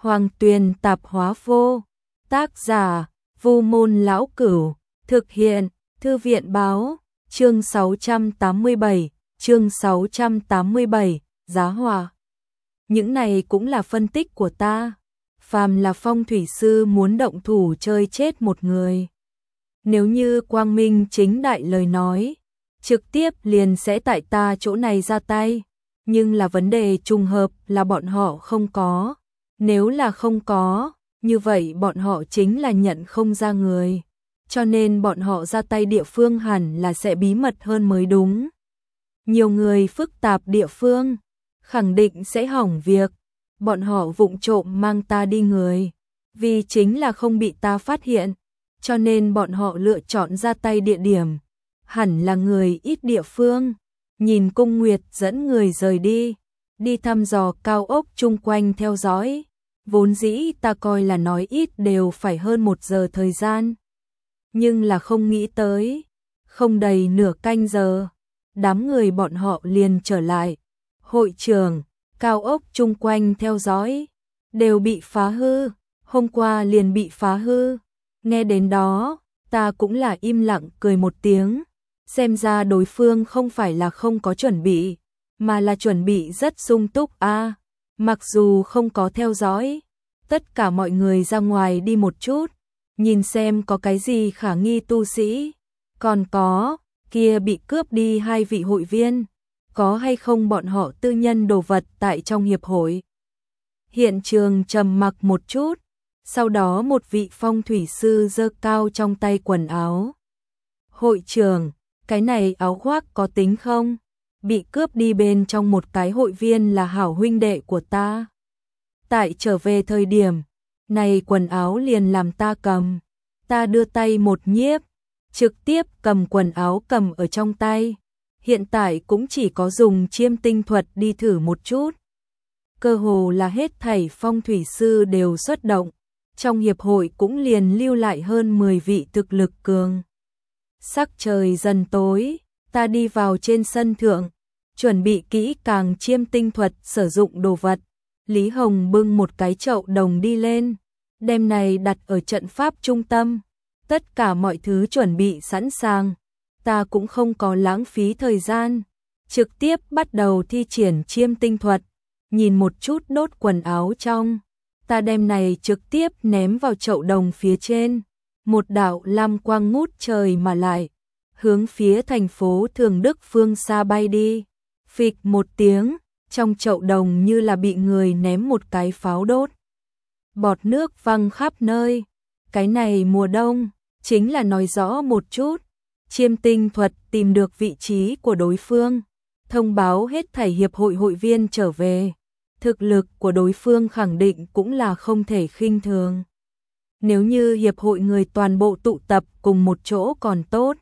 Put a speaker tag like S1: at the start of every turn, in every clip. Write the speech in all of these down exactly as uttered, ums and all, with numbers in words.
S1: Hoàng Tuyền tạp hóa vô. Tác giả: Vu Môn Lão Cửu. Thực hiện: Thư viện báo. Chương sáu trăm tám mươi bảy, chương sáu trăm tám mươi bảy, giá hòa. Những này cũng là phân tích của ta. Phàm là phong thủy sư muốn động thủ chơi chết một người, nếu như quang minh chính đại lời nói, trực tiếp liền sẽ tại ta chỗ này ra tay. Nhưng là vấn đề trùng hợp là bọn họ không có. Nếu là không có, như vậy bọn họ chính là nhận không ra người. Cho nên bọn họ ra tay địa phương hẳn là sẽ bí mật hơn mới đúng. Nhiều người phức tạp địa phương, khẳng định sẽ hỏng việc. Bọn họ vụng trộm mang ta đi người, vì chính là không bị ta phát hiện. Cho nên bọn họ lựa chọn ra tay địa điểm, hẳn là người ít địa phương. Nhìn Cung Nguyệt dẫn người rời đi, đi thăm dò cao ốc chung quanh theo dõi. Vốn dĩ ta coi là nói ít đều phải hơn một giờ thời gian. Nhưng là không nghĩ tới, không đầy nửa canh giờ, đám người bọn họ liền trở lại. Hội trường, cao ốc chung quanh theo dõi, đều bị phá hư, hôm qua liền bị phá hư. Nghe đến đó, ta cũng là im lặng cười một tiếng, xem ra đối phương không phải là không có chuẩn bị, mà là chuẩn bị rất sung túc a. À, mặc dù không có theo dõi, tất cả mọi người ra ngoài đi một chút, nhìn xem có cái gì khả nghi tu sĩ, còn có, kia bị cướp đi hai vị hội viên, có hay không bọn họ tư nhân đồ vật tại trong hiệp hội. Hiện trường trầm mặc một chút, sau đó một vị phong thủy sư giơ cao trong tay quần áo. Hội trưởng, cái này áo khoác có tính không? Bị cướp đi bên trong một cái hội viên là hảo huynh đệ của ta. Tại trở về thời điểm, này quần áo liền làm ta cầm. Ta đưa tay một nhiếp, trực tiếp cầm quần áo cầm ở trong tay. Hiện tại cũng chỉ có dùng chiêm tinh thuật đi thử một chút. Cơ hồ là hết thảy phong thủy sư đều xuất động. Trong hiệp hội cũng liền lưu lại hơn mười vị thực lực cường. Sắc trời dần tối, ta đi vào trên sân thượng, chuẩn bị kỹ càng chiêm tinh thuật sử dụng đồ vật. Lý Hồng bưng một cái chậu đồng đi lên, đem này đặt ở trận pháp trung tâm. Tất cả mọi thứ chuẩn bị sẵn sàng, ta cũng không có lãng phí thời gian, trực tiếp bắt đầu thi triển chiêm tinh thuật. Nhìn một chút đốt quần áo trong, ta đem này trực tiếp ném vào chậu đồng phía trên. Một đạo lam quang ngút trời mà lại, hướng phía thành phố Thường Đức phương xa bay đi. Phịch một tiếng, trong chậu đồng như là bị người ném một cái pháo đốt. Bọt nước văng khắp nơi. Cái này mùa đông, chính là nói rõ một chút. Chiêm tinh thuật tìm được vị trí của đối phương, thông báo hết thảy hiệp hội hội viên trở về. Thực lực của đối phương khẳng định cũng là không thể khinh thường. Nếu như hiệp hội người toàn bộ tụ tập cùng một chỗ còn tốt.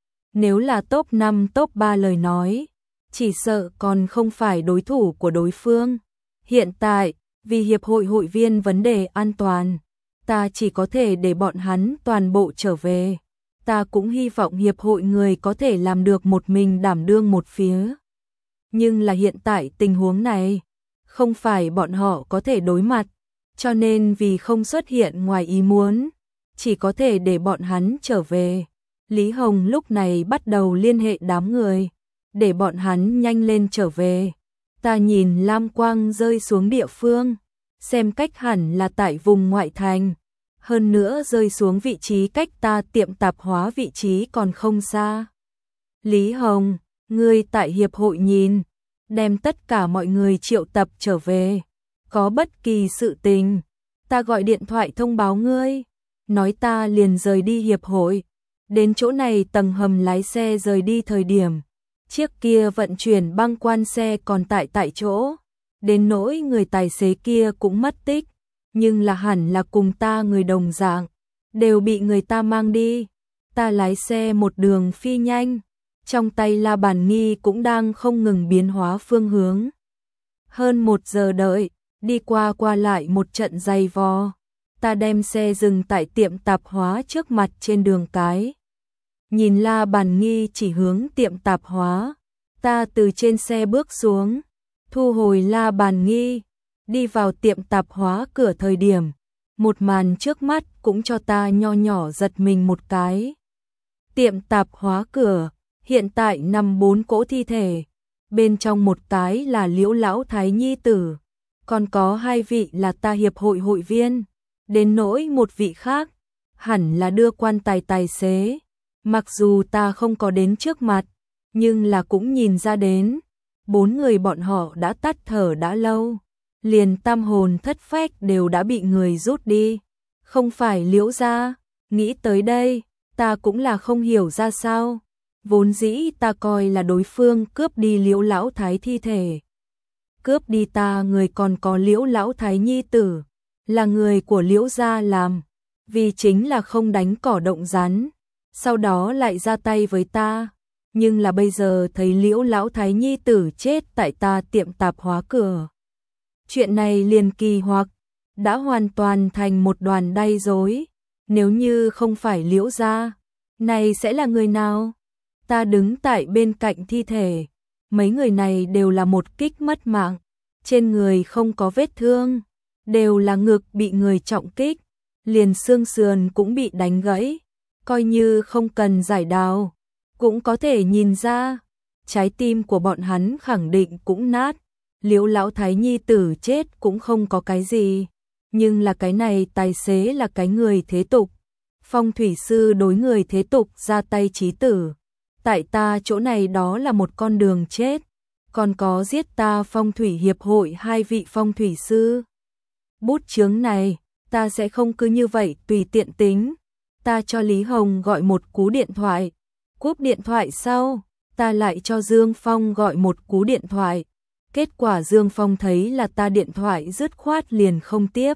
S1: Nếu là top năm top ba lời nói, chỉ sợ còn không phải đối thủ của đối phương. Hiện tại, vì hiệp hội hội viên vấn đề an toàn, ta chỉ có thể để bọn hắn toàn bộ trở về. Ta cũng hy vọng hiệp hội người có thể làm được một mình đảm đương một phía. Nhưng là hiện tại tình huống này, không phải bọn họ có thể đối mặt. Cho nên vì không xuất hiện ngoài ý muốn, chỉ có thể để bọn hắn trở về. Lý Hồng lúc này bắt đầu liên hệ đám người, để bọn hắn nhanh lên trở về. Ta nhìn lam quang rơi xuống địa phương, xem cách hẳn là tại vùng ngoại thành. Hơn nữa rơi xuống vị trí cách ta tiệm tạp hóa vị trí còn không xa. Lý Hồng, ngươi tại hiệp hội nhìn, đem tất cả mọi người triệu tập trở về. Có bất kỳ sự tình, ta gọi điện thoại thông báo ngươi. Nói ta liền rời đi hiệp hội. Đến chỗ này tầng hầm lái xe rời đi thời điểm, chiếc kia vận chuyển băng quan xe còn tại tại chỗ. Đến nỗi người tài xế kia cũng mất tích, nhưng là hẳn là cùng ta người đồng dạng, đều bị người ta mang đi. Ta lái xe một đường phi nhanh, trong tay La Bàn Nghi cũng đang không ngừng biến hóa phương hướng. Hơn một giờ đợi, đi qua qua lại một trận dày vò, ta đem xe dừng tại tiệm tạp hóa trước mặt trên đường cái. Nhìn La Bàn Nghi chỉ hướng tiệm tạp hóa, ta từ trên xe bước xuống, thu hồi La Bàn Nghi, Đi vào tiệm tạp hóa cửa thời điểm, một màn trước mắt cũng cho ta nho nhỏ giật mình một cái. Tiệm tạp hóa cửa, hiện tại nằm bốn cỗ thi thể, bên trong một cái là Liễu lão thái nhi tử, còn có hai vị là ta hiệp hội hội viên, đến nỗi một vị khác, hẳn là đưa quan tài tài xế. Mặc dù ta không có đến trước mặt, nhưng là cũng nhìn ra đến, bốn người bọn họ đã tắt thở đã lâu, liền tam hồn thất phách đều đã bị người rút đi, không phải Liễu gia. Nghĩ tới đây, ta cũng là không hiểu ra sao, vốn dĩ ta coi là đối phương cướp đi Liễu lão thái thi thể. Cướp đi ta người còn có Liễu lão thái nhi tử, là người của Liễu gia làm, vì chính là không đánh cỏ động rắn, sau đó lại ra tay với ta. Nhưng là bây giờ thấy Liễu lão thái nhi tử chết tại ta tiệm tạp hóa cửa. Chuyện này liền kỳ hoặc, đã hoàn toàn thành một đoàn đay rối. Nếu như không phải Liễu gia, này sẽ là người nào? Ta đứng tại bên cạnh thi thể, mấy người này đều là một kích mất mạng, trên người không có vết thương, đều là ngực bị người trọng kích, liền xương sườn cũng bị đánh gãy, coi như không cần giải đào, cũng có thể nhìn ra, trái tim của bọn hắn khẳng định cũng nát. Liễu lão thái nhi tử chết cũng không có cái gì, nhưng là cái này tài xế là cái người thế tục, phong thủy sư đối người thế tục ra tay chí tử, tại ta chỗ này đó là một con đường chết, còn có giết ta phong thủy hiệp hội hai vị phong thủy sư. Bút chướng này, ta sẽ không cứ như vậy tùy tiện tính, ta cho Lý Hồng gọi một cú điện thoại, cúp điện thoại sau, ta lại cho Dương Phong gọi một cú điện thoại. Kết quả Dương Phong thấy là ta điện thoại dứt khoát liền không tiếp.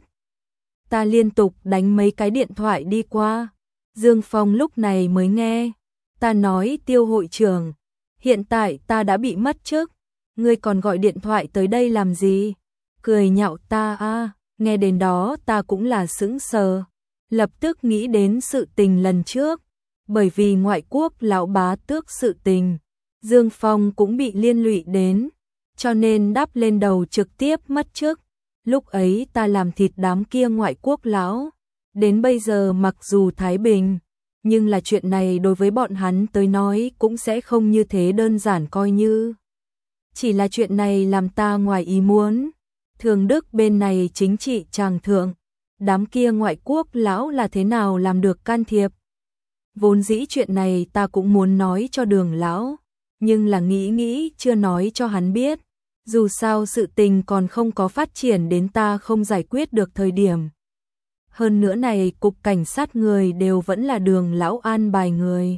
S1: Ta liên tục đánh mấy cái điện thoại đi qua. Dương Phong lúc này mới nghe. Ta nói Tiêu hội trưởng, hiện tại ta đã bị mất chức, ngươi còn gọi điện thoại tới đây làm gì? Cười nhạo ta a. Nghe đến đó ta cũng là sững sờ, lập tức nghĩ đến sự tình lần trước, bởi vì ngoại quốc lão bá tước sự tình, Dương Phong cũng bị liên lụy đến, cho nên đắp lên đầu trực tiếp mất chức. Lúc ấy ta làm thịt đám kia ngoại quốc lão, đến bây giờ mặc dù thái bình, nhưng là chuyện này đối với bọn hắn tới nói cũng sẽ không như thế đơn giản, coi như chỉ là chuyện này làm ta ngoài ý muốn. Thường Đức bên này chính trị tràng thượng, đám kia ngoại quốc lão là thế nào làm được can thiệp. Vốn dĩ chuyện này ta cũng muốn nói cho Đường lão, nhưng là nghĩ nghĩ chưa nói cho hắn biết, dù sao sự tình còn không có phát triển đến ta không giải quyết được thời điểm. Hơn nữa này cục cảnh sát người đều vẫn là Đường lão an bài người.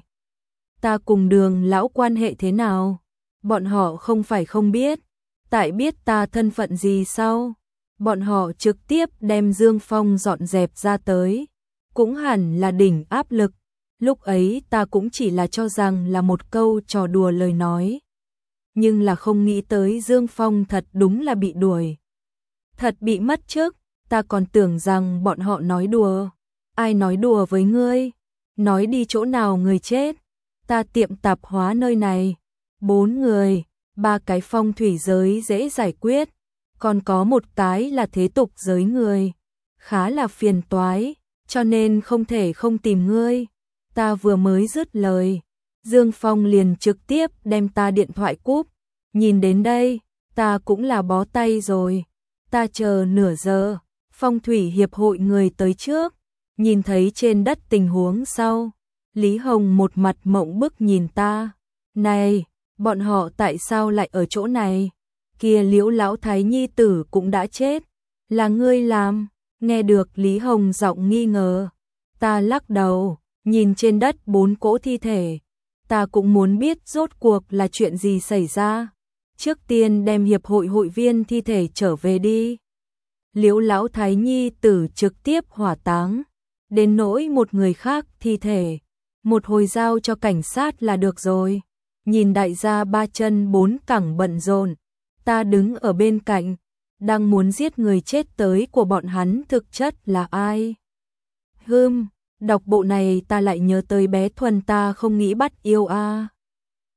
S1: Ta cùng Đường lão quan hệ thế nào? Bọn họ không phải không biết, tại biết ta thân phận gì sau, bọn họ trực tiếp đem Dương Phong dọn dẹp ra tới, cũng hẳn là đỉnh áp lực. Lúc ấy ta cũng chỉ là cho rằng là một câu trò đùa lời nói, nhưng là không nghĩ tới Dương Phong thật đúng là bị đuổi, thật bị mất chức. Ta còn tưởng rằng bọn họ nói đùa. Ai nói đùa với ngươi? Nói đi chỗ nào người chết? Ta tiệm tạp hóa nơi này, bốn người, ba cái phong thủy giới dễ giải quyết, còn có một cái là thế tục giới người, khá là phiền toái, cho nên không thể không tìm ngươi. Ta vừa mới dứt lời, Dương Phong liền trực tiếp đem ta điện thoại cúp. Nhìn đến đây, ta cũng là bó tay rồi. Ta chờ nửa giờ, phong thủy hiệp hội người tới trước, nhìn thấy trên đất tình huống sau, Lý Hồng một mặt mộng bức nhìn ta. Này, bọn họ tại sao lại ở chỗ này? Kia Liễu lão thái nhi tử cũng đã chết, là ngươi làm? Nghe được Lý Hồng giọng nghi ngờ, ta lắc đầu, nhìn trên đất bốn cỗ thi thể, ta cũng muốn biết rốt cuộc là chuyện gì xảy ra. Trước tiên đem hiệp hội hội viên thi thể trở về đi. Liễu lão thái nhi tử trực tiếp hỏa táng, đến nỗi một người khác thi thể, một hồi giao cho cảnh sát là được rồi. Nhìn đại gia ba chân bốn cẳng bận rộn, ta đứng ở bên cạnh, đang muốn giết người chết tới của bọn hắn thực chất là ai. Hừm, đọc bộ này ta lại nhớ tới bé Thuần ta không nghĩ bắt yêu a.